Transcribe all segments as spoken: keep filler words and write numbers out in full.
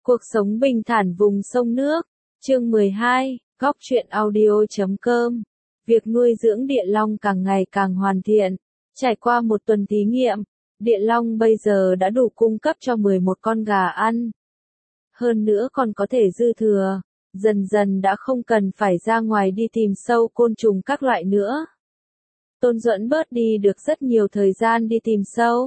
Cuộc sống bình thản vùng sông nước. Chương mười hai, góc truyện audio.com. Việc nuôi dưỡng địa long càng ngày càng hoàn thiện. Trải qua một tuần thí nghiệm, địa long bây giờ đã đủ cung cấp cho mười một con gà ăn. Hơn nữa còn có thể dư thừa, dần dần đã không cần phải ra ngoài đi tìm sâu côn trùng các loại nữa. Tôn Duẫn bớt đi được rất nhiều thời gian đi tìm sâu.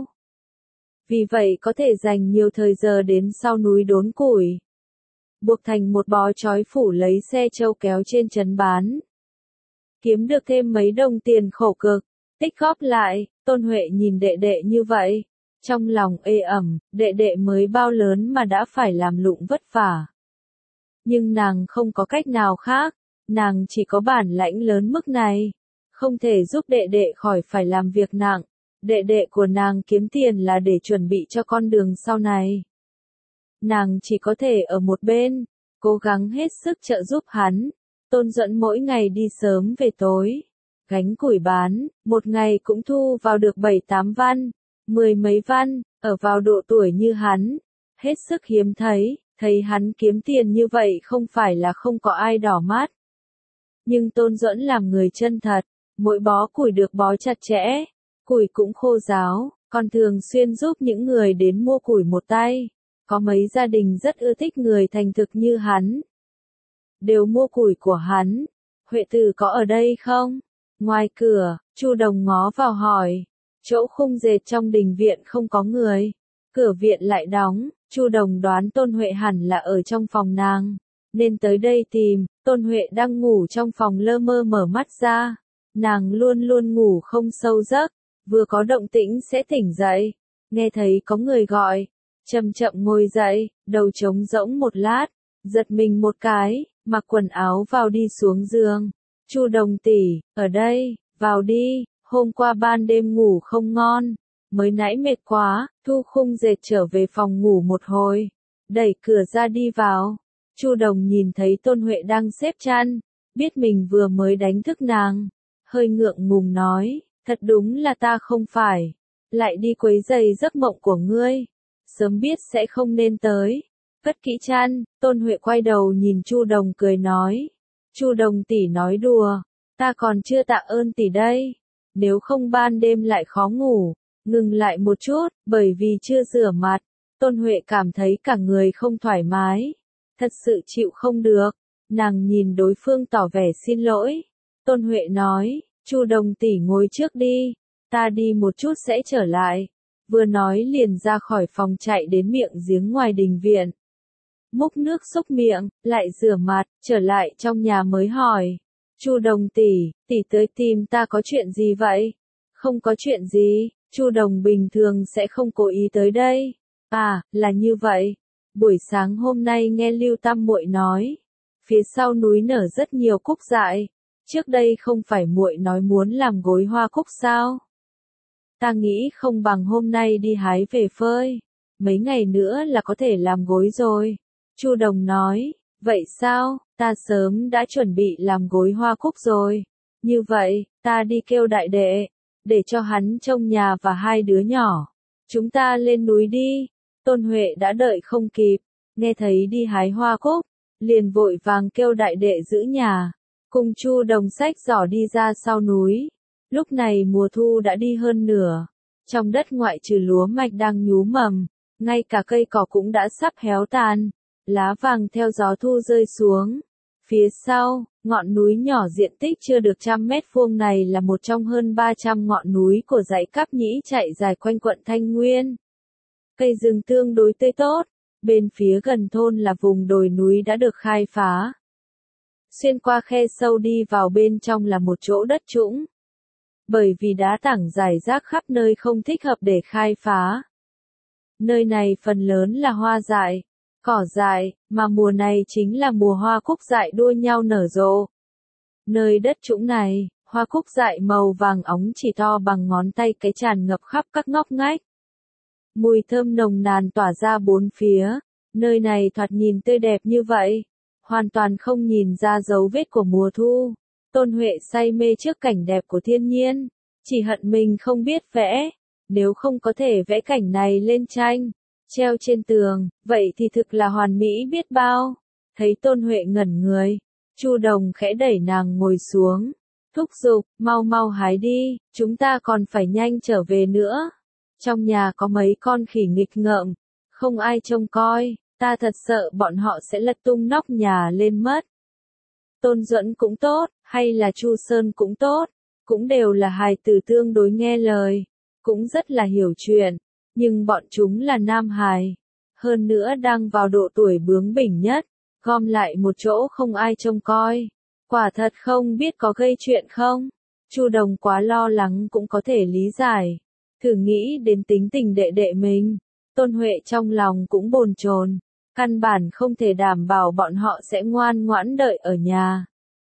Vì vậy có thể dành nhiều thời giờ đến sau núi đốn củi. Buộc thành một bó trói phủ lấy xe trâu kéo trên trấn bán. Kiếm được thêm mấy đồng tiền khổ cực, tích góp lại, Tôn Huệ nhìn đệ đệ như vậy. Trong lòng ê ẩm, đệ đệ mới bao lớn mà đã phải làm lụng vất vả. Nhưng nàng không có cách nào khác, nàng chỉ có bản lãnh lớn mức này. Không thể giúp đệ đệ khỏi phải làm việc nặng. Đệ đệ của nàng kiếm tiền là để chuẩn bị cho con đường sau này. Nàng chỉ có thể ở một bên, cố gắng hết sức trợ giúp hắn. Tôn Duẫn mỗi ngày đi sớm về tối, gánh củi bán, một ngày cũng thu vào được bảy tám văn, mười mấy văn, ở vào độ tuổi như hắn. Hết sức hiếm thấy, thấy hắn kiếm tiền như vậy không phải là không có ai đỏ mắt. Nhưng Tôn Duẫn làm người chân thật, mỗi bó củi được bó chặt chẽ. Củi cũng khô ráo, còn thường xuyên giúp những người đến mua củi một tay. Có mấy gia đình rất ưa thích người thành thực như hắn. Đều mua củi của hắn. Huệ Tử có ở đây không? Ngoài cửa, Chu Đồng ngó vào hỏi. Chỗ khung dệt trong đình viện không có người. Cửa viện lại đóng, Chu Đồng đoán Tôn Huệ hẳn là ở trong phòng nàng. Nên tới đây tìm, Tôn Huệ đang ngủ trong phòng lơ mơ mở mắt ra. Nàng luôn luôn ngủ không sâu giấc. Vừa có động tĩnh sẽ tỉnh dậy, nghe thấy có người gọi, chậm chậm ngồi dậy, đầu trống rỗng một lát, giật mình một cái, mặc quần áo vào đi xuống giường. Chu Đồng tỷ, ở đây, vào đi, hôm qua ban đêm ngủ không ngon, mới nãy mệt quá, thu khung dệt trở về phòng ngủ một hồi, đẩy cửa ra đi vào. Chu Đồng nhìn thấy Tôn Huệ đang xếp chăn, biết mình vừa mới đánh thức nàng, hơi ngượng ngùng nói. Thật đúng là ta không phải, lại đi quấy rầy giấc mộng của ngươi, sớm biết sẽ không nên tới. Cất kỹ chăn, Tôn Huệ quay đầu nhìn Chu Đồng cười nói. Chu Đồng tỷ nói đùa, ta còn chưa tạ ơn tỷ đây, nếu không ban đêm lại khó ngủ. Ngừng lại một chút, bởi vì chưa rửa mặt, Tôn Huệ cảm thấy cả người không thoải mái, thật sự chịu không được. Nàng nhìn đối phương tỏ vẻ xin lỗi. Tôn Huệ nói. Chu Đồng tỷ ngồi trước đi, ta đi một chút sẽ trở lại. Vừa nói liền ra khỏi phòng chạy đến miệng giếng ngoài đình viện. Múc nước xúc miệng, lại rửa mặt, trở lại trong nhà mới hỏi. Chu Đồng tỷ, tỷ tới tìm ta có chuyện gì vậy? Không có chuyện gì, Chu Đồng bình thường sẽ không cố ý tới đây. À, là như vậy. Buổi sáng hôm nay nghe Lưu Tam muội nói, phía sau núi nở rất nhiều cúc dại. Trước đây không phải muội nói muốn làm gối hoa cúc sao? Ta nghĩ không bằng hôm nay đi hái về phơi, mấy ngày nữa là có thể làm gối rồi. Chu Đồng nói, vậy sao, ta sớm đã chuẩn bị làm gối hoa cúc rồi. Như vậy, ta đi kêu đại đệ, để cho hắn trông nhà và hai đứa nhỏ. Chúng ta lên núi đi. Tôn Huệ đã đợi không kịp, nghe thấy đi hái hoa cúc, liền vội vàng kêu đại đệ giữ nhà. Cùng Chu Đồng xách giỏ đi ra sau núi. Lúc này mùa thu đã đi hơn nửa. Trong đất ngoại trừ lúa mạch đang nhú mầm, ngay cả cây cỏ cũng đã sắp héo tàn. Lá vàng theo gió thu rơi xuống. Phía sau, ngọn núi nhỏ diện tích chưa được trăm mét vuông này là một trong hơn ba trăm ngọn núi của dãy Cáp Nhĩ chạy dài quanh quận Thanh Nguyên. Cây rừng tương đối tươi tốt. Bên phía gần thôn là vùng đồi núi đã được khai phá. Xuyên qua khe sâu đi vào bên trong là một chỗ đất trũng. Bởi vì đá tảng rải rác khắp nơi không thích hợp để khai phá. Nơi này phần lớn là hoa dại, cỏ dại, mà mùa này chính là mùa hoa cúc dại đua nhau nở rộ. Nơi đất trũng này, hoa cúc dại màu vàng óng chỉ to bằng ngón tay cái tràn ngập khắp các ngóc ngách. Mùi thơm nồng nàn tỏa ra bốn phía, nơi này thoạt nhìn tươi đẹp như vậy. Hoàn toàn không nhìn ra dấu vết của mùa thu. Tôn Huệ say mê trước cảnh đẹp của thiên nhiên, chỉ hận mình không biết vẽ, nếu không có thể vẽ cảnh này lên tranh, treo trên tường, vậy thì thực là hoàn mỹ biết bao. Thấy Tôn Huệ ngẩn người, Chu Đồng khẽ đẩy nàng ngồi xuống, thúc giục, mau mau hái đi, chúng ta còn phải nhanh trở về nữa. Trong nhà có mấy con khỉ nghịch ngợm, không ai trông coi, ta thật sợ bọn họ sẽ lật tung nóc nhà lên mất. Tôn Duẫn cũng tốt, hay là Chu Sơn cũng tốt, cũng đều là hài tử tương đối nghe lời, cũng rất là hiểu chuyện, nhưng bọn chúng là nam hài, hơn nữa đang vào độ tuổi bướng bỉnh nhất, gom lại một chỗ không ai trông coi, quả thật không biết có gây chuyện không. Chu Đồng quá lo lắng cũng có thể lý giải, thử nghĩ đến tính tình đệ đệ mình, Tôn Huệ trong lòng cũng bồn chồn, căn bản không thể đảm bảo bọn họ sẽ ngoan ngoãn đợi ở nhà.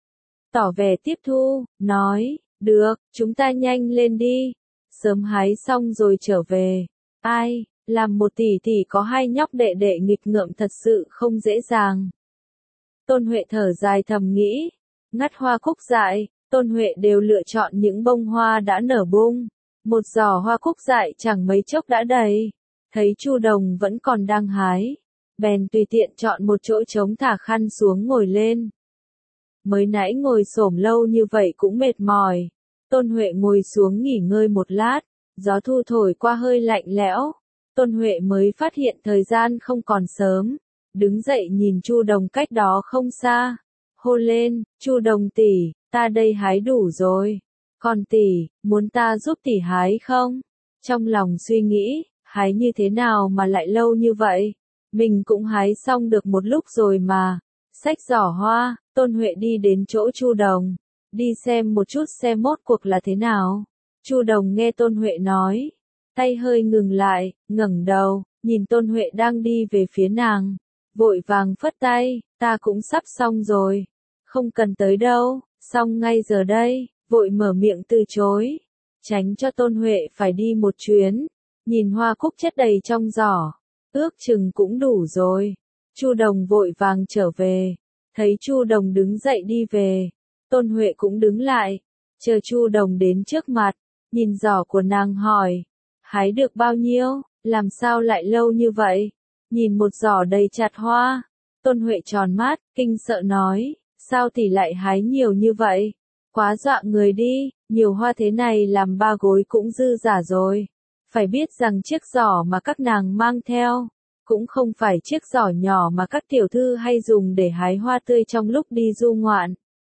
Tỏ vẻ tiếp thu, nói, được, chúng ta nhanh lên đi, sớm hái xong rồi trở về. Ai, làm một tỷ tỷ có hai nhóc đệ đệ nghịch ngợm thật sự không dễ dàng. Tôn Huệ thở dài thầm nghĩ, ngắt hoa cúc dại, Tôn Huệ đều lựa chọn những bông hoa đã nở bung, một giỏ hoa cúc dại chẳng mấy chốc đã đầy, thấy Chu Đồng vẫn còn đang hái, bèn tùy tiện chọn một chỗ trống thả khăn xuống ngồi lên. Mới nãy ngồi xổm lâu như vậy cũng mệt mỏi, Tôn Huệ ngồi xuống nghỉ ngơi một lát, gió thu thổi qua hơi lạnh lẽo, Tôn Huệ mới phát hiện thời gian không còn sớm, đứng dậy nhìn Chu Đồng cách đó không xa, hô lên, Chu Đồng tỷ, ta đây hái đủ rồi, còn tỷ, muốn ta giúp tỷ hái không? Trong lòng suy nghĩ, hái như thế nào mà lại lâu như vậy, mình cũng hái xong được một lúc rồi mà. Xách giỏ hoa, Tôn Huệ đi đến chỗ Chu Đồng, đi xem một chút xem mốt cuộc là thế nào. Chu Đồng nghe Tôn Huệ nói, tay hơi ngừng lại, ngẩng đầu, nhìn Tôn Huệ đang đi về phía nàng, vội vàng phất tay, ta cũng sắp xong rồi, không cần tới đâu, xong ngay giờ đây, vội mở miệng từ chối, tránh cho Tôn Huệ phải đi một chuyến, nhìn hoa cúc chất đầy trong giỏ, ước chừng cũng đủ rồi. Chu Đồng vội vàng trở về, thấy Chu Đồng đứng dậy đi về, Tôn Huệ cũng đứng lại, chờ Chu Đồng đến trước mặt, nhìn giỏ của nàng hỏi, hái được bao nhiêu, làm sao lại lâu như vậy, nhìn một giỏ đầy chặt hoa, Tôn Huệ tròn mắt, kinh sợ nói, sao tỷ lại hái nhiều như vậy, quá dọa người đi, nhiều hoa thế này làm ba gối cũng dư giả rồi, phải biết rằng chiếc giỏ mà các nàng mang theo, cũng không phải chiếc giỏ nhỏ mà các tiểu thư hay dùng để hái hoa tươi trong lúc đi du ngoạn.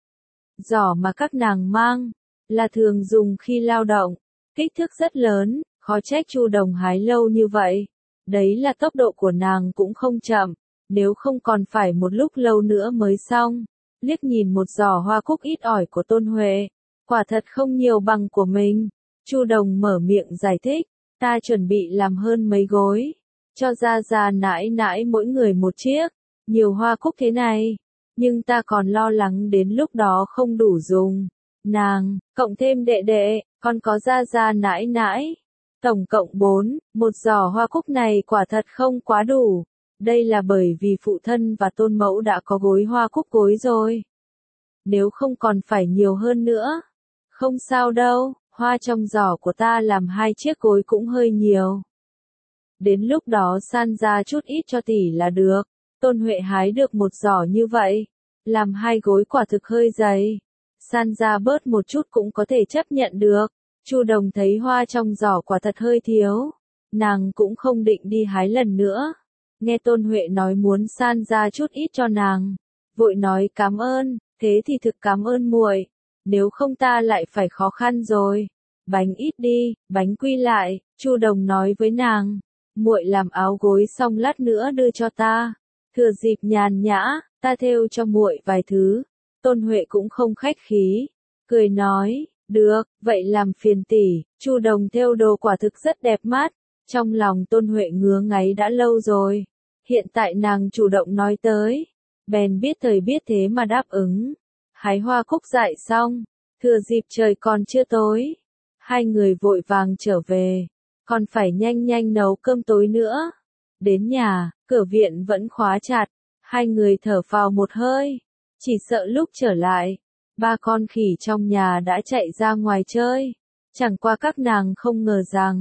Giỏ mà các nàng mang, là thường dùng khi lao động, kích thước rất lớn, khó trách Chu Đồng hái lâu như vậy. Đấy là tốc độ của nàng cũng không chậm, nếu không còn phải một lúc lâu nữa mới xong. Liếc nhìn một giỏ hoa cúc ít ỏi của Tôn Huệ, quả thật không nhiều bằng của mình. Chu Đồng mở miệng giải thích, ta chuẩn bị làm hơn mấy gối, cho ra ra nãi nãi mỗi người một chiếc, nhiều hoa cúc thế này, nhưng ta còn lo lắng đến lúc đó không đủ dùng. Nàng, cộng thêm đệ đệ, còn có ra ra nãi nãi, tổng cộng bốn, một giỏ hoa cúc này quả thật không quá đủ, đây là bởi vì phụ thân và tôn mẫu đã có gối hoa cúc gối rồi. Nếu không còn phải nhiều hơn nữa. Không sao đâu, hoa trong giỏ của ta làm hai chiếc gối cũng hơi nhiều. Đến lúc đó san ra chút ít cho tỷ là được. Tôn Huệ hái được một giỏ như vậy, làm hai gối quả thực hơi dày. San ra bớt một chút cũng có thể chấp nhận được. Chu Đồng thấy hoa trong giỏ quả thật hơi thiếu, nàng cũng không định đi hái lần nữa. Nghe Tôn Huệ nói muốn san ra chút ít cho nàng, vội nói cảm ơn, thế thì thực cảm ơn muội, nếu không ta lại phải khó khăn rồi. Bánh ít đi, bánh quy lại, Chu Đồng nói với nàng, muội làm áo gối xong lát nữa đưa cho ta. Thừa dịp nhàn nhã, ta thêu cho muội vài thứ. Tôn Huệ cũng không khách khí, cười nói, được, vậy làm phiền tỷ. Chu Đồng thêu đồ quả thực rất đẹp mắt, trong lòng Tôn Huệ ngứa ngáy đã lâu rồi. Hiện tại nàng chủ động nói tới, bèn biết thời biết thế mà đáp ứng. Hái hoa cúc dại xong, thừa dịp trời còn chưa tối, hai người vội vàng trở về, còn phải nhanh nhanh nấu cơm tối nữa. Đến nhà, cửa viện vẫn khóa chặt, hai người thở phào một hơi, chỉ sợ lúc trở lại, ba con khỉ trong nhà đã chạy ra ngoài chơi. Chẳng qua các nàng không ngờ rằng,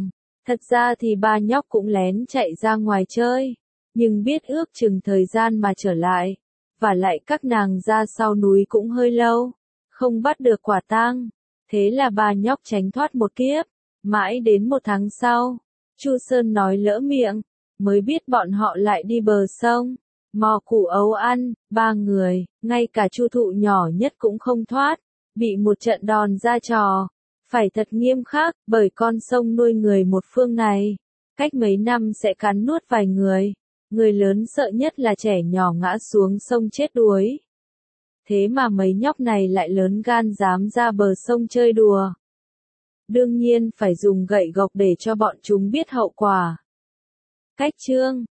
Thật ra thì ba nhóc cũng lén chạy ra ngoài chơi, nhưng biết ước chừng thời gian mà trở lại, và lại các nàng ra sau núi cũng hơi lâu, không bắt được quả tang, thế là ba nhóc tránh thoát một kiếp. Mãi đến một tháng sau, Chu Sơn nói lỡ miệng, mới biết bọn họ lại đi bờ sông, mò củ ấu ăn, ba người, ngay cả Chu Thụ nhỏ nhất cũng không thoát, bị một trận đòn ra trò, phải thật nghiêm khắc, bởi con sông nuôi người một phương này, cách mấy năm sẽ cắn nuốt vài người, người lớn sợ nhất là trẻ nhỏ ngã xuống sông chết đuối. Thế mà mấy nhóc này lại lớn gan dám ra bờ sông chơi đùa. Đương nhiên phải dùng gậy gộc để cho bọn chúng biết hậu quả. Cách chương